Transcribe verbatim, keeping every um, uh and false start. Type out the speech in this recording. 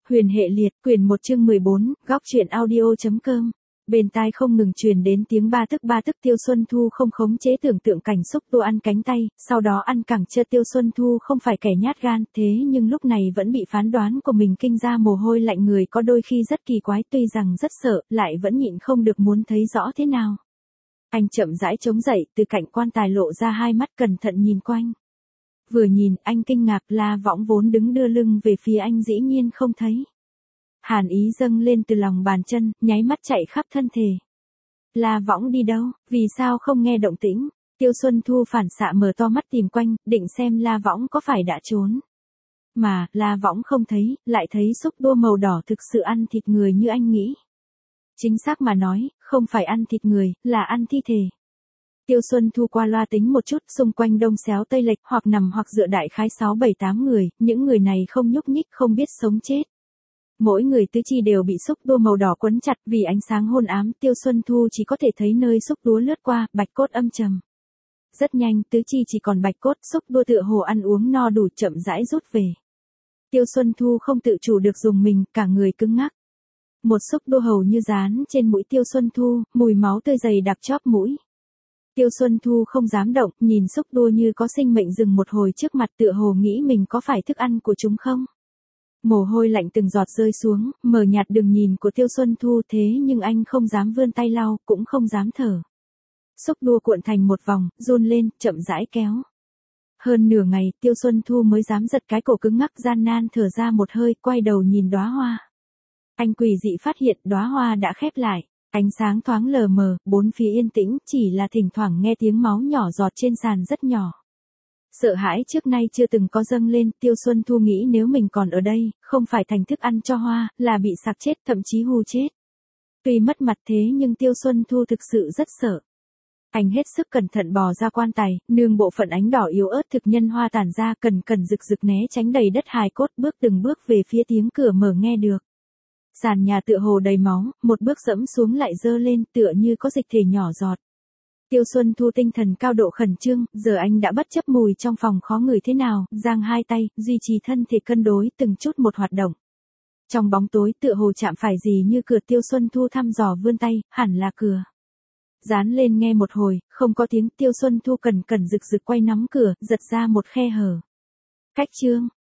Huyền hệ liệt, quyển một chương mười bốn, góc truyện audio.com. Bên tai không ngừng truyền đến tiếng ba tức ba tức. Tiêu Xuân Thu không khống chế tưởng tượng cảnh xúc đua ăn cánh tay, sau đó ăn cẳng chân. Tiêu Xuân Thu không phải kẻ nhát gan, thế nhưng lúc này vẫn bị phán đoán của mình kinh ra mồ hôi lạnh người, có đôi khi rất kỳ quái, tuy rằng rất sợ, lại vẫn nhịn không được muốn thấy rõ thế nào. Anh chậm rãi chống dậy, từ cạnh quan tài lộ ra hai mắt cẩn thận nhìn quanh. Vừa nhìn, anh kinh ngạc, La Võng vốn đứng đưa lưng về phía anh dĩ nhiên không thấy. Hàn ý dâng lên từ lòng bàn chân, nháy mắt chạy khắp thân thể. La Võng đi đâu, vì sao không nghe động tĩnh? Tiêu Xuân Thu phản xạ mở to mắt tìm quanh, định xem La Võng có phải đã trốn. Mà, La Võng không thấy, lại thấy xúc đua màu đỏ thực sự ăn thịt người như anh nghĩ. Chính xác mà nói, không phải ăn thịt người, là ăn thi thể. Tiêu Xuân Thu qua loa tính một chút, xung quanh đông xéo tây lệch, hoặc nằm hoặc dựa đại khái sáu bảy tám người, những người này không nhúc nhích, không biết sống chết. Mỗi người tứ chi đều bị xúc đua màu đỏ quấn chặt, vì ánh sáng hôn ám, Tiêu Xuân Thu chỉ có thể thấy nơi xúc đúa lướt qua, bạch cốt âm trầm. Rất nhanh, tứ chi chỉ còn bạch cốt, xúc đua tựa hồ ăn uống no đủ, chậm rãi rút về. Tiêu Xuân Thu không tự chủ được dùng mình, cả người cứng ngắc. Một xúc đua hầu như dán trên mũi Tiêu Xuân Thu, mùi máu tươi dày đặc chóp mũi. Tiêu Xuân Thu không dám động, nhìn xúc đua như có sinh mệnh dừng một hồi trước mặt, tựa hồ nghĩ mình có phải thức ăn của chúng không. Mồ hôi lạnh từng giọt rơi xuống, mờ nhạt đường nhìn của Tiêu Xuân Thu, thế nhưng anh không dám vươn tay lau, cũng không dám thở. Xúc đua cuộn thành một vòng, run lên, chậm rãi kéo. Hơn nửa ngày, Tiêu Xuân Thu mới dám giật cái cổ cứng ngắc, gian nan thở ra một hơi, quay đầu nhìn đóa hoa. Anh quỷ dị phát hiện đóa hoa đã khép lại. Ánh sáng thoáng lờ mờ, bốn phía yên tĩnh, chỉ là thỉnh thoảng nghe tiếng máu nhỏ giọt trên sàn rất nhỏ. Sợ hãi trước nay chưa từng có dâng lên, Tiêu Xuân Thu nghĩ nếu mình còn ở đây, không phải thành thức ăn cho hoa, là bị sặc chết, thậm chí hù chết. Tuy mất mặt thế nhưng Tiêu Xuân Thu thực sự rất sợ. Anh hết sức cẩn thận bò ra quan tài, nương bộ phận ánh đỏ yếu ớt thực nhân hoa tản ra, cần cần rực rực né tránh đầy đất hài cốt, bước từng bước về phía tiếng cửa mở nghe được. Sàn nhà tựa hồ đầy máu, một bước dẫm xuống lại dơ lên, tựa như có dịch thể nhỏ giọt. Tiêu Xuân Thu tinh thần cao độ khẩn trương, giờ anh đã bất chấp mùi trong phòng khó ngửi thế nào, giang hai tay, duy trì thân thể cân đối từng chút một hoạt động. Trong bóng tối tựa hồ chạm phải gì như cửa, Tiêu Xuân Thu thăm dò vươn tay, hẳn là cửa. Dán lên nghe một hồi, không có tiếng, Tiêu Xuân Thu cẩn cẩn rực rực quay nắm cửa, giật ra một khe hở. Cách chương,